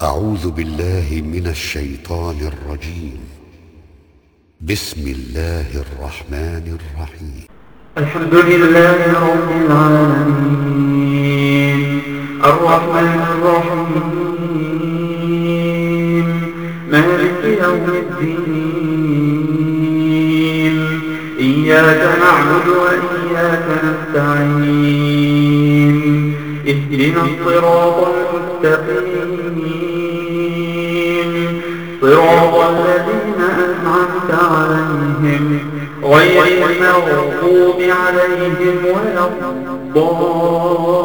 أعوذ بالله من الشيطان الرجيم. بسم الله الرحمن الرحيم. الحمد لله رب العالمين الرحمن الرحيم مالك يوم الدين إياك نعبد وإياك نستعين اهدنا الصراط المستقيم صراط الذين أنعمت عليهم غير المغضوب عليهم ولا الضالين.